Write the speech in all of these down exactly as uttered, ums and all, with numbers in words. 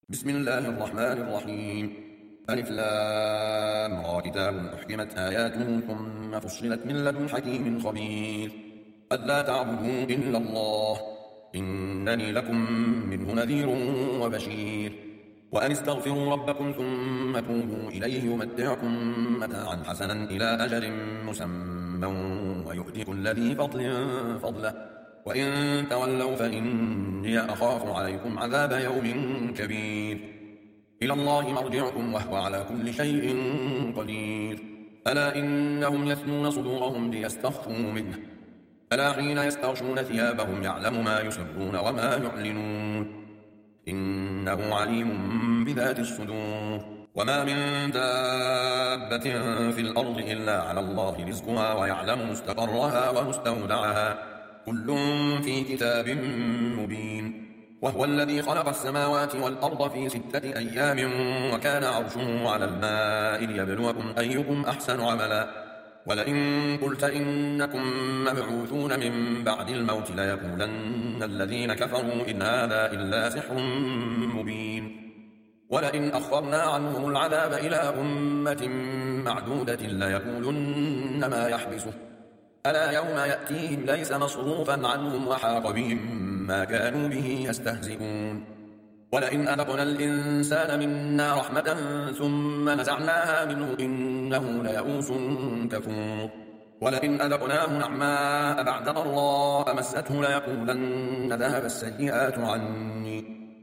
بسم الله الرحمن الرحيم. ألف لام را كتاب أحكمت آياته ثم فصلت من لدن حكيم خبير. ألا تعبدوا إلا الله إنني لكم منه نذير وبشير. وأن استغفروا ربكم ثم توبوا إليه يمتعكم متاعا حسنا إلى أجل مسمى ويؤتي كل ذي فضل فضله وإن تولوا فإني أخاف عليكم عذاب يوم كبير. إلى الله مرجعكم وهو على كل شيء قدير. ألا إنهم يثنون صدورهم ليستخفوا منه ألا حين يستغشون ثيابهم يعلم ما يسرون وما يعلنون إنه عليم بذات الصدور. وما من دابة في الأرض إلا على الله رزقها ويعلم مستقرها ومستودعها كل في كتاب مبين. وهو الذي خلق السماوات والأرض في ستة أيام وكان عرشه على الماء ليبلوكم أيكم أحسن عملا. ولئن قلت إنكم مبعوثون من بعد الموت ليقولن الذين كفروا إن هذا إلا سحر مبين. ولئن أخرنا عنهم العذاب إلى أمة معدودة ليقولن ما يحبسه ألا يوم يأتيهم ليس مصروفا عنهم وحاق بهم ما كانوا به يستهزئون. ولئن أذقنا الإنسان منا رحمة ثم نزعناها منه إنه ليئوس كفور. ولئن أذقناه نعماء بعد ضراء مسته ليقولن ذهب السيئات عني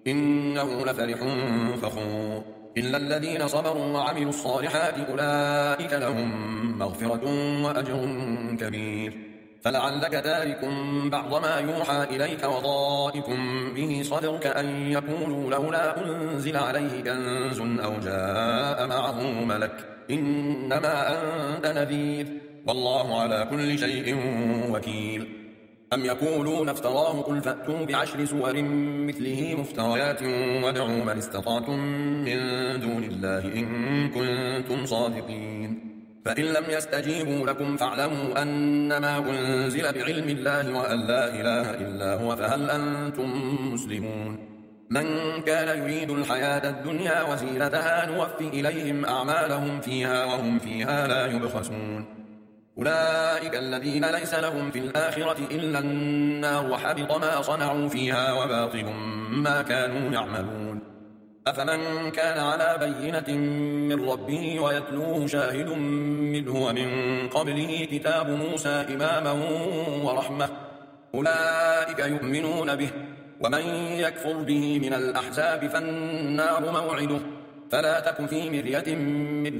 إنه لفرح فخور. إلا الذين صبروا وعملوا الصالحات أولئك لهم مغفرة وأجر كبير. فلعلك تارك بعض ما يوحى إليك وضائق به صدرك أن يقولوا لولا أنزل عليه كنز أو جاء معه ملك إنما أنت نذير والله على كل شيء وكيل. أم يقولون افتراه قل فأتوا بعشر سور مثله مفتريات وادعوا من استطعتم من دون الله إن كنتم صادقين. فإن لم يستجيبوا لكم فاعلموا أنما أنزل بعلم الله وأن لا إله إلا هو فهل أنتم مسلمون. من كان يريد الحياة الدنيا وزينتها نوفي إليهم أعمالهم فيها وهم فيها لا يبخسون. أولئك الذين ليس لهم في الآخرة إلا النار وحبط ما صنعوا فيها وباطل ما كانوا يعملون. أفمن كان على بينة من ربه ويتلوه شاهد منه ومن قبله كتاب موسى إماما ورحمة أولئك يؤمنون به. ومن يكفر به من الأحزاب فالنار موعده فلا تك في مرية منه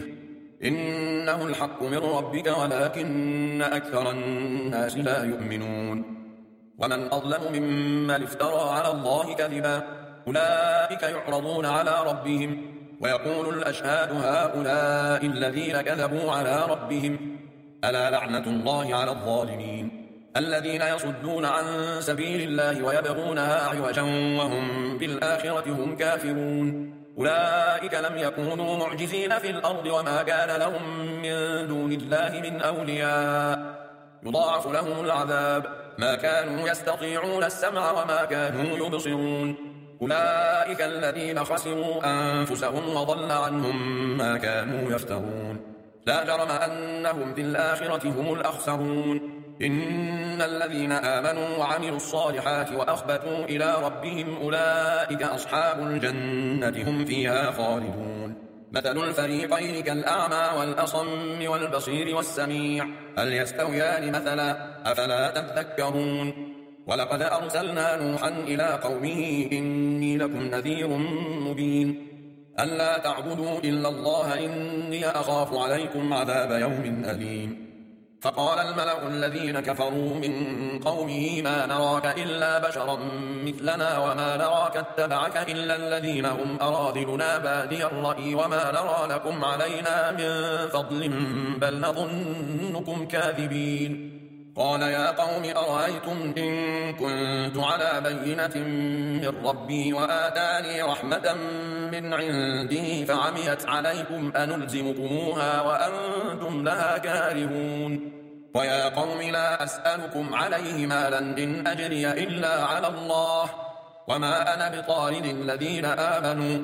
إنه الحق من ربك ولكن أكثر الناس لا يؤمنون. ومن أظلم ممن افترى على الله كذبا أولئك يعرضون على ربهم ويقول الأشهاد هؤلاء الذين كذبوا على ربهم ألا لعنة الله على الظالمين الذين يصدون عن سبيل الله ويبغونها عوجا وهم بالآخرة هم كافرون. أولئك لم يكونوا معجزين في الأرض وما كان لهم من دون الله من أولياء يضاعف لهم العذاب ما كانوا يستطيعون السمع وما كانوا يبصرون. أولئك الذين خسروا أنفسهم وضل عنهم ما كانوا يفترون. لا جرم أنهم في الآخرة هم الأخسرون. إن الذين آمنوا وعملوا الصالحات وأخبتوا إلى ربهم أولئك أصحاب الجنة هم فيها خالدون. مثل الفريقين كالأعمى والأصم والبصير والسميع هل يستويان مثلا أفلا تذكرون. ولقد أرسلنا نوحا إلى قومه إني لكم نذير مبين ألا تعبدوا إلا الله إني أخاف عليكم عذاب يوم أليم. فقال الملأ الذين كفروا من قومه ما نراك إلا بشرا مثلنا وما نراك اتبعك إلا الذين هم أراذلنا بادي الرأي وما نرى لكم علينا من فضل بل نظنكم كاذبين. قال يا قوم أرأيتم إن كنت على بينة من ربي وآتاني رحمة من عنده فعميت عليكم أنلزمكموها وأنتم لها كارهون. ويا قوم لا أسألكم عليه مالا إن أجري إلا على الله وما أنا بطارد الذين آمنوا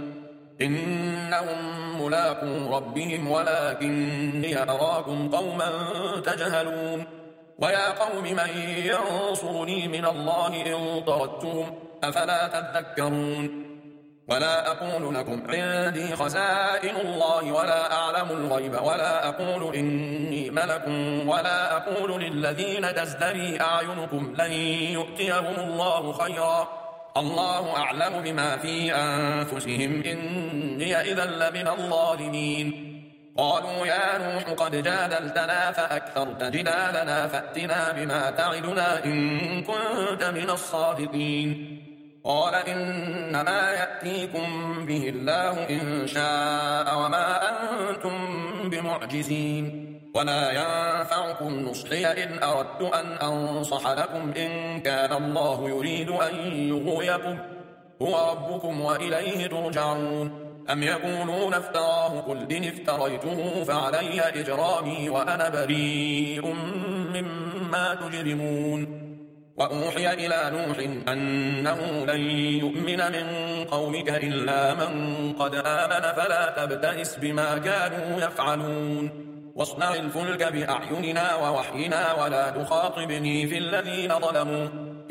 إنهم ملاقو ربهم ولكني أراكم قوما تجهلون ويا قوم من ينصرني من الله إن طردتهم أفلا تذكرون ولا أقول لكم عندي خزائن الله ولا أعلم الغيب ولا أقول إني ملك ولا أقول للذين تزدري أعينكم لن يؤتيهم الله خيرا الله أعلم بما في أنفسهم إني إذا لمن الظالمين قالوا يا نوح قد جادلتنا فأكثرت جدالنا فأتنا بما تعدنا إن كنت من الصادقين قال إنما يأتيكم به الله إن شاء وما أنتم بمعجزين ولا ينفعكم نصحي إن أردت أن أنصح لكم إن كان الله يريد أن يغويكم هو ربكم وإليه ترجعون أم يقولون افتراه قل إن افتريته فعلي إجرامي وأنا بريء مما تجرمون وأوحي إلى نوح أنه لن يؤمن من قومك إلا من قد آمن فلا تبتئس بما كانوا يفعلون واصنع الفلك بأعيننا ووحينا ولا تخاطبني في الذين ظلموا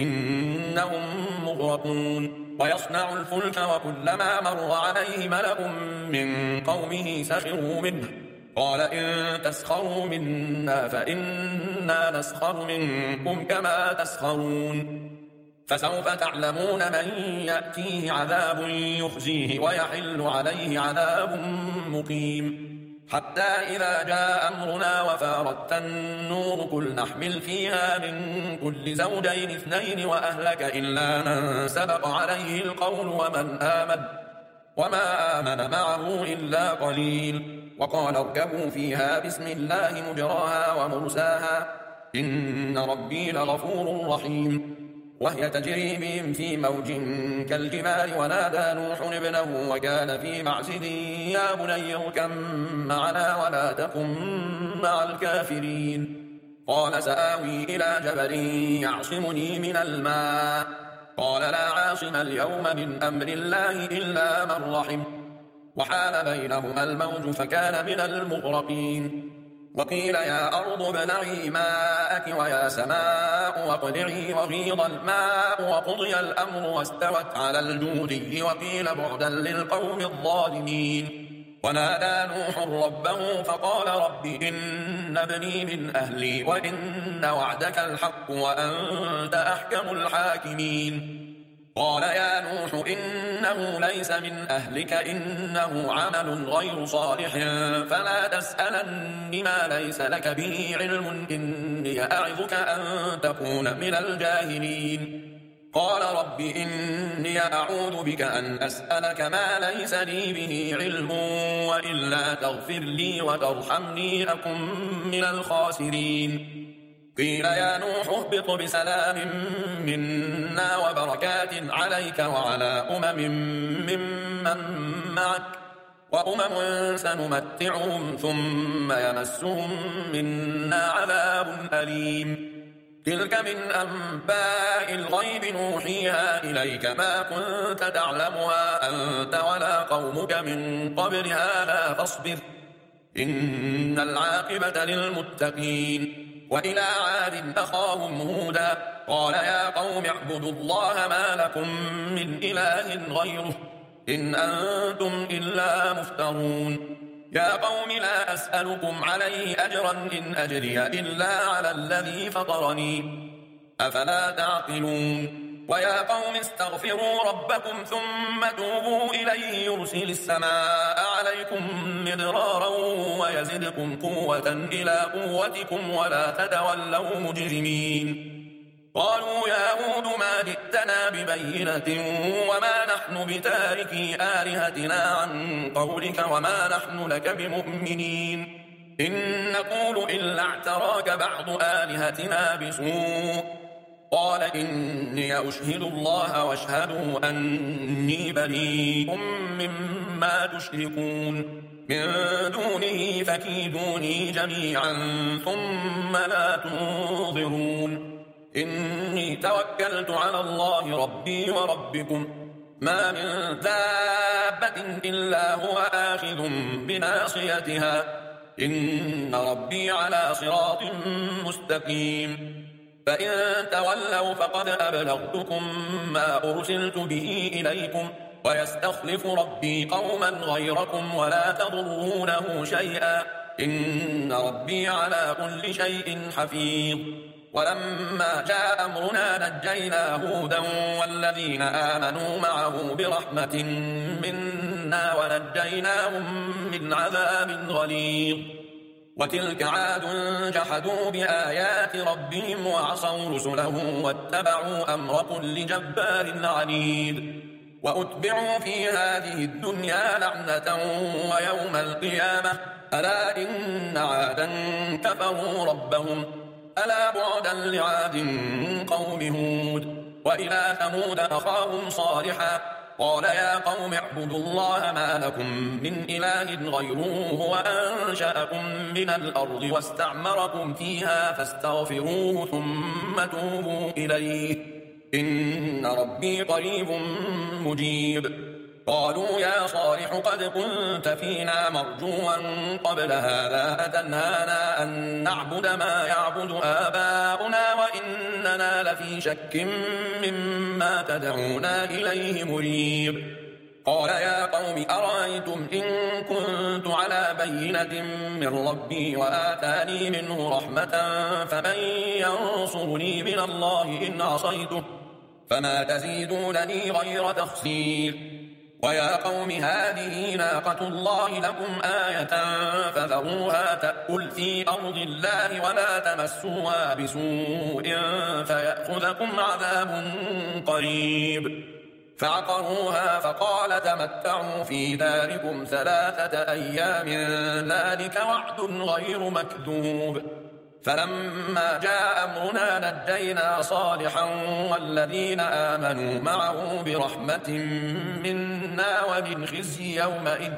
إنهم مغرقون ويصنع الفلك وكلما مر عليه ملأ من قومه سخروا منه قال إن تسخروا منا فإنا نسخر منكم كما تسخرون فسوف تعلمون من يأتيه عذاب يخزيه ويحل عليه عذاب مقيم حتى إذا جاء أمرنا وفارت النور قل نحمل فيها من كل زوجين اثنين وأهلك إلا من سبق عليه القول ومن آمن وما آمن معه إلا قليل وقال اركبوا فيها بسم الله مجراها ومرساها إن ربي لغفور رحيم وهي تجري بهم في موج كالجبال ونادى نوح ابنه وكان في معزل يا بني اركب معنا ولا تكن مع الكافرين قال سآوي إلى جبل يعصمني من الماء قال لا عاصم اليوم من أمر الله إلا من رحم وحال بينهما الموج فكان من المغرقين وقيل يا أرض ابلعي ماءك ويا سماء واقلعي وغيض الماء وقضي الأمر واستوت على الجودي وقيل بعدا للقوم الظالمين ونادى نوح ربه فقال رب إن ابني من أهلي وإن وعدك الحق وأنت أحكم الحاكمين قال يا نوح إنه ليس من أهلك إنه عمل غير صالح فلا تسألني ما ليس لك به علم إني أعظك أن تكون من الجاهلين قال رب إني أعوذ بك أن أسألك ما ليس لي به علم وإلا تغفر لي وترحمني أكن من الخاسرين قيل يا نوح اهبط بسلام منا وبركات عليك وعلى أمم ممن معك وأمم سنمتعهم ثم يمسهم منا عذاب أليم تلك من أنباء الغيب نوحيها إليك ما كنت تعلمها أنت ولا قومك من قبل هذا فاصبر إن العاقبة للمتقين وإلى عاد أخاهم هودا قال يا قوم اعبدوا الله ما لكم من إله غيره إن أنتم إلا مفترون يا قوم لا أسألكم عليه أجرا إن أجري إلا على الذي فطرني أفلا تعقلون ويا قوم استغفروا ربكم ثم توبوا إليه يرسل السماء عليكم مدرارا ويزدكم قوة إلى قوتكم ولا تتولوا مجرمين قالوا يا هود ما جئتنا ببينة وما نحن بتاركي آلهتنا عن قولك وما نحن لك بمؤمنين إن نقول إلا اعتراك بعض آلهتنا بسوء قال إني أشهد الله واشهدوا أني بريء مما تشركون من دونه فكيدوني جميعا ثم لا تنظرون إني توكلت على الله ربي وربكم ما من دابة إلا هو آخذ بناصيتها إن ربي على صراط مستقيم فإن تولوا فقد أبلغتكم ما أرسلت به إليكم ويستخلف ربي قوما غيركم ولا تضرونه شيئا إن ربي على كل شيء حفيظ ولما جاء أمرنا نجينا هودا والذين آمنوا معه برحمة منا ونجيناهم من عذاب غليظ وتلك عاد جحدوا بآيات ربهم وعصوا رسله واتبعوا أمر كل جبار عنيد وأتبعوا في هذه الدنيا لعنة ويوم القيامة ألا إن عادا كفروا ربهم ألا بعدا لعاد قوم هود وإلى ثمود أخاهم صالحا قال يا قوم اعبدوا الله ما لكم من إله غيره هو أنشأكم من الأرض واستعمركم فيها فاستغفروه ثم توبوا إليه إن ربي قريب مجيب قالوا يا صالح قد كنت فينا مرجوا قبل هذا أتنهانا أن نعبد ما يعبد آباؤنا وإننا لفي شك مما تدعونا إليه مريب قال يا قوم أرأيتم إن كنت على بينة من ربي وآتاني منه رحمة فمن ينصرني من الله إن عصيته فما تزيدونني غير تخسير ويا قوم هذه ناقة الله لكم آية فذروها تأكل في أرض الله ولا تمسوها بسوء فيأخذكم عذاب قريب فعقروها فقال تمتعوا في داركم ثلاثة أيام ذلك وعد غير مكذوب فلما جاء أمرنا نجينا صالحا والذين آمنوا معه برحمة منا ومن خزي يومئذ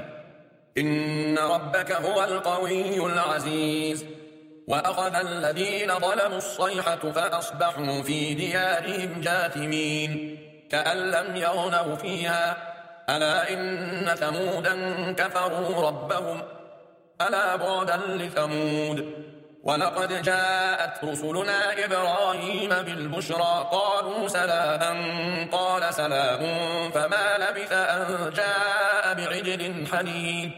إن ربك هو القوي العزيز وأخذ الذين ظلموا الصيحة فأصبحوا في ديارهم جاثمين كأن لم يغنوا فيها ألا إن ثمودا كفروا ربهم ألا بعدا لثمود ولقد جاءت رسلنا إبراهيم بالبشرى قالوا سلاما قال سلام فما لبث أن جاء بعجل حنيذ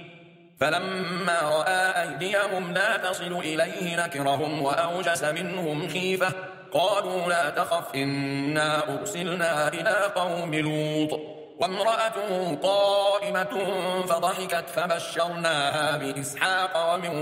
فلما رأى أيديهم لا تصل إليه نكرهم وأوجس منهم خيفة قالوا لا تخف إنا أرسلنا إلى قوم لوط وامرأته قائمة فضحكت فبشرناها بإسحاق ومن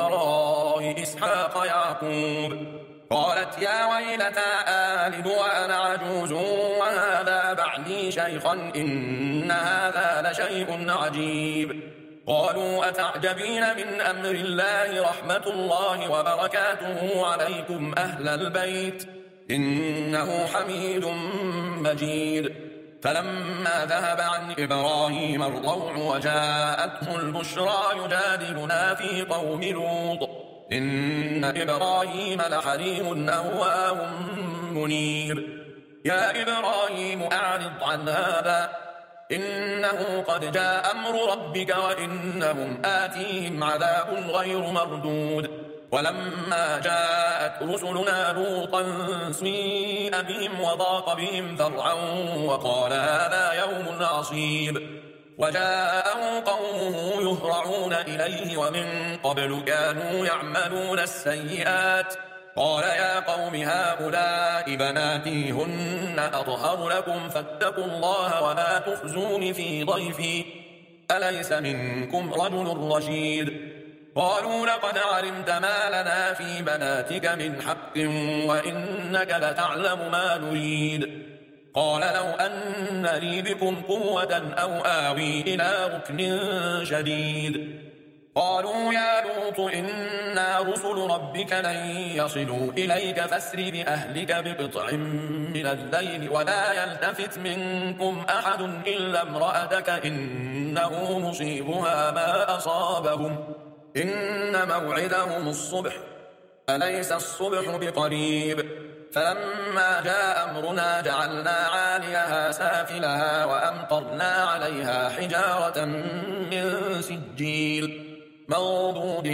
وراء إسحاق يعقوب قالت يا ويلتى آلد وأنا عجوز وهذا بعدي شيخا إن هذا لشيء عجيب قالوا أتعجبين من أمر الله رحمة الله وبركاته عليكم أهل البيت إنه حميد مجيد فلما ذهب عن إبراهيم الروع وجاءته البشرى يجادلنا في قوم لوط إن إبراهيم لحليم أواه منيب يا إبراهيم أعرض عن هذا إنه قد جاء أمر ربك وإنهم آتيهم عذاب غير مردود ولما جاءت رسلنا لوطا سيء بهم وضاق بهم ذرعا وقال هذا يوم عصيب وجاءه قومه يهرعون إليه ومن قبل كانوا يعملون السيئات قال يا قوم هؤلاء بناتي هن أطهر لكم فاتقوا الله ولا تخزون في ضيفي أليس منكم رجل رشيد قالوا لقد علمت ما لنا في بناتك من حق وإنك لتعلم ما نريد قال لو أن لي بكم قوة أو آوي إلى ركن شديد قالوا يا لوط إنا رسل ربك لن يصلوا إليك فاسر بأهلك بقطع من الليل ولا يلتفت منكم أحد إلا امرأتك إنه مصيبها ما أصابهم إن موعدهم الصبح أليس الصبح بقريب فلما جاء أمرنا جعلنا عاليها سافلها وأمطرنا عليها حجارة من سجيل منضود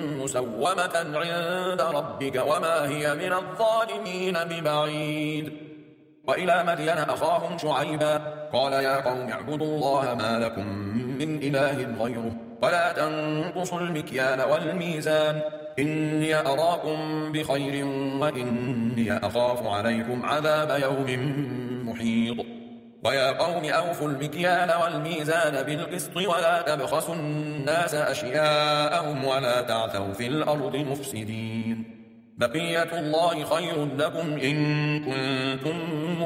مسومة عند ربك وما هي من الظالمين ببعيد. وإلى مدين أخاهم شعيبا قال يا قوم اعبدوا الله ما لكم من إله غيره ولا تنقصوا المكيال والميزان إني أراكم بخير وإني أخاف عليكم عذاب يوم محيط. ويا قوم أوفوا المكيال والميزان بالقسط ولا تبخسوا الناس أشياءهم ولا تعثوا في الأرض مفسدين بقية الله خير لكم إن كنتم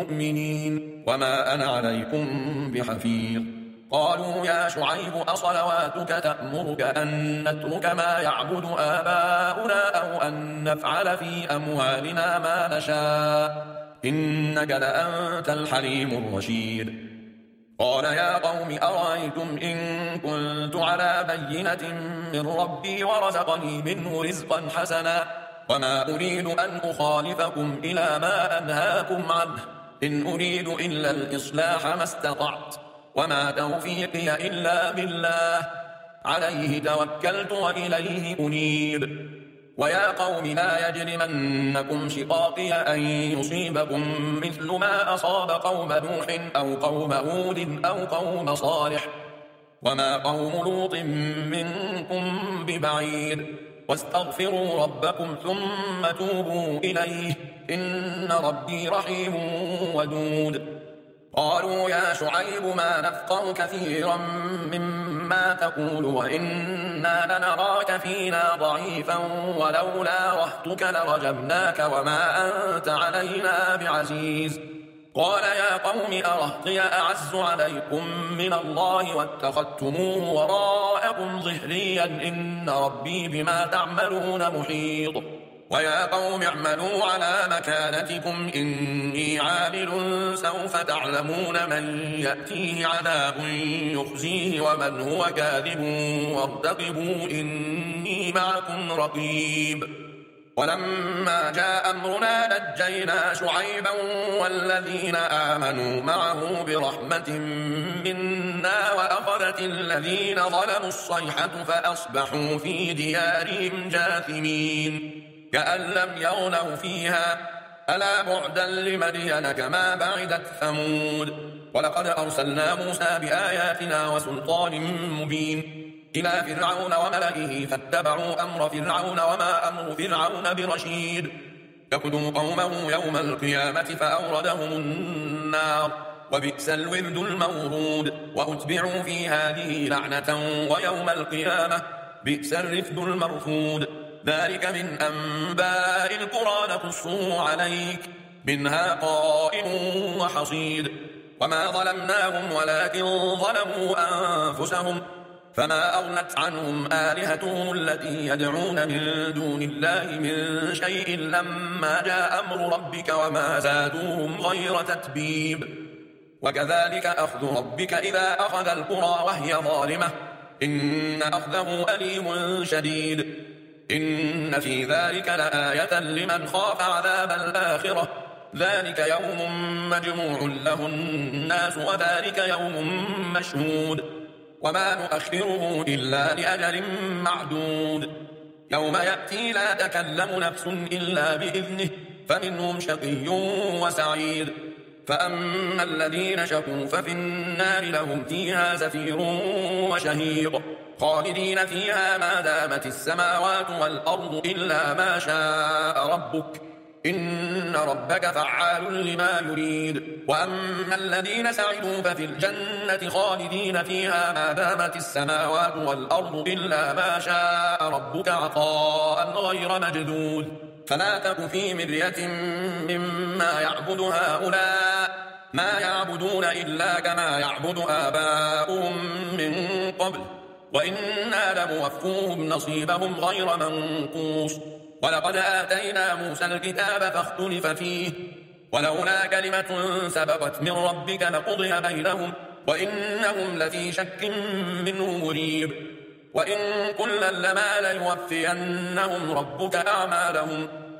مؤمنين وما أنا عليكم بحفيظ. قالوا يا شعيب أصلواتك تأمرك أن نترك ما يعبد آباؤنا أو أن نفعل في أموالنا ما نشاء إنك لأنت الحليم الرشيد. قال يا قوم أرأيتم إن كنت على بينة من ربي ورزقني منه رزقا حسنا وما أريد أن أخالفكم إلى ما أنهاكم عنه إن أريد إلا الإصلاح ما استطعت وما توفيقي إلا بالله عليه توكلت وإليه أنيب. ويا قوم لا يجرمنكم شقاقي أن يصيبكم مثل ما أصاب قوم نوح أو قوم هود أو قوم صالح وما قوم لوط منكم ببعيد واستغفروا ربكم ثم توبوا إليه إن ربي رحيم ودود. قالوا يا شعيب ما نفقه كثيرا مما تقول وإنا لنراك فينا ضعيفا ولولا رهتك لرجمناك وما أنت علينا بعزيز. قال يا قوم أرهطي أعز عليكم من الله واتخذتموه وراءكم ظهريا إن ربي بما تعملون محيط. ويا قوم اعملوا على مكانتكم إني عامل سوف تعلمون من يأتيه عذاب يخزيه ومن هو كاذب وارتقبوا إني معكم رقيب. ولما جاء أمرنا نجينا شعيبا والذين آمنوا معه برحمة منا وأخذت الذين ظلموا الصيحة فأصبحوا في ديارهم جاثمين كأن لم يغنوا فيها ألا بعدا لمدين كما بعدت ثمود. ولقد أرسلنا موسى بآياتنا وسلطان مبين إلى فرعون وملئه فاتبعوا أمر فرعون وما أمر فرعون برشيد يقدم قومه يوم القيامة فأوردهم النار وبئس الورد المورود وأتبعوا في هذه لعنة ويوم القيامة بئس الرفد المرفود. ذلك من أنباء القرى نقصه عليك منها قائم وحصيد. وما ظلمناهم ولكن ظلموا أنفسهم فما أغنت عنهم آلهتهم التي يدعون من دون الله من شيء لما جاء أمر ربك وما زادوهم غير تتبيب. وكذلك أخذ ربك إذا أخذ القرى وهي ظالمة إن أخذه أليم شديد. إن في ذلك لآية لمن خاف عذاب الآخرة ذلك يوم مجموع له الناس وذلك يوم مشهود وما نؤخره إلا لأجل معدود. يوم يأتي لا تكلم نفس إلا بإذنه فمنهم شقي وسعيد. فأما الذين شقوا ففي النار لهم فيها زفير وشهيق خالدين فيها ما دامت السماوات والأرض إلا ما شاء ربك إن ربك فعال لما يريد. وأما الذين سعدوا ففي الجنة خالدين فيها ما دامت السماوات والأرض إلا ما شاء ربك عطاء غير مجدود. فلا تك في مرية مما يعبد هؤلاء ما يعبدون إلا كما يعبد آباؤهم من قبل وإنا لموفوهم نصيبهم غير منقوص. ولقد آتينا موسى الكتاب فاختلف فيه ولولا كلمة سبقت من ربك لقضي بينهم وإنهم لفي شك منه مريب. وإن كلا لما ليوفينهم ربك أعمالهم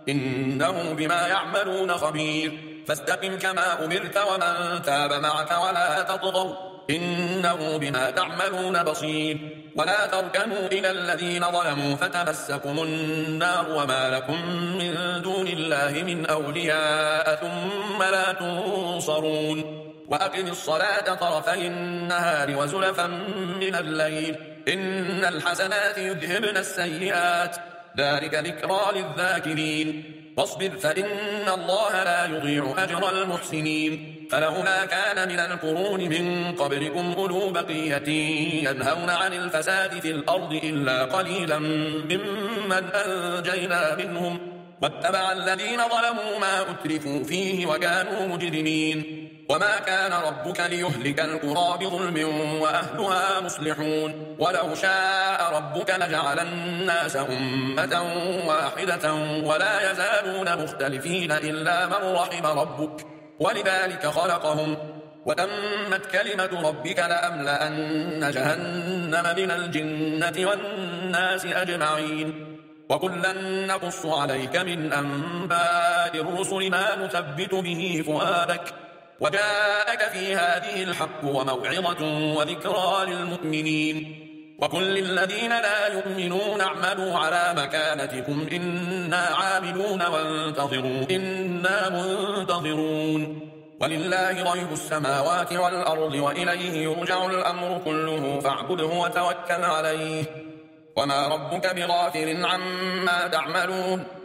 إنه بما يعملون خبير فاستقم كما أمرت ومن تاب معك ولا تطغوا إنه بما تعملون بصير ولا تركنوا إلى الذين ظلموا فتمسكم النار وما لكم من دون الله من أولياء ثم لا تنصرون وأقم الصلاة طرفي النهار وزلفا من الليل إن الحسنات يذهبن السيئات ذلك ذكرى للذاكرين واصبر فإن الله لا يضيع أجر المحسنين فلولا كان من القرون من قبلكم أولو بقية ينهون عن الفساد في الأرض إلا قليلا ممن أنجينا منهم واتبع الذين ظلموا ما أترفوا فيه وكانوا مجرمين وما كان ربك ليهلك القرى بظلم وأهلها مصلحون ولو شاء ربك لجعل الناس أمة واحدة ولا يزالون مختلفين إلا من رحم ربك ولذلك خلقهم وتمت كلمة ربك لأملأن جهنم من الجنة والناس أجمعين وكلا نقص عليك من أنباء الرسل ما نثبت به فؤادك وجاءك في هذه الحق وموعظة وذكرى للمؤمنين وكل الذين لا يؤمنون اعملوا على مكانتكم إنا عاملون وانتظروا إنا منتظرون ولله غيب السماوات والأرض وإليه يرجع الأمر كله فاعبده وتوكل عليه وما ربك بغافل عما تعملون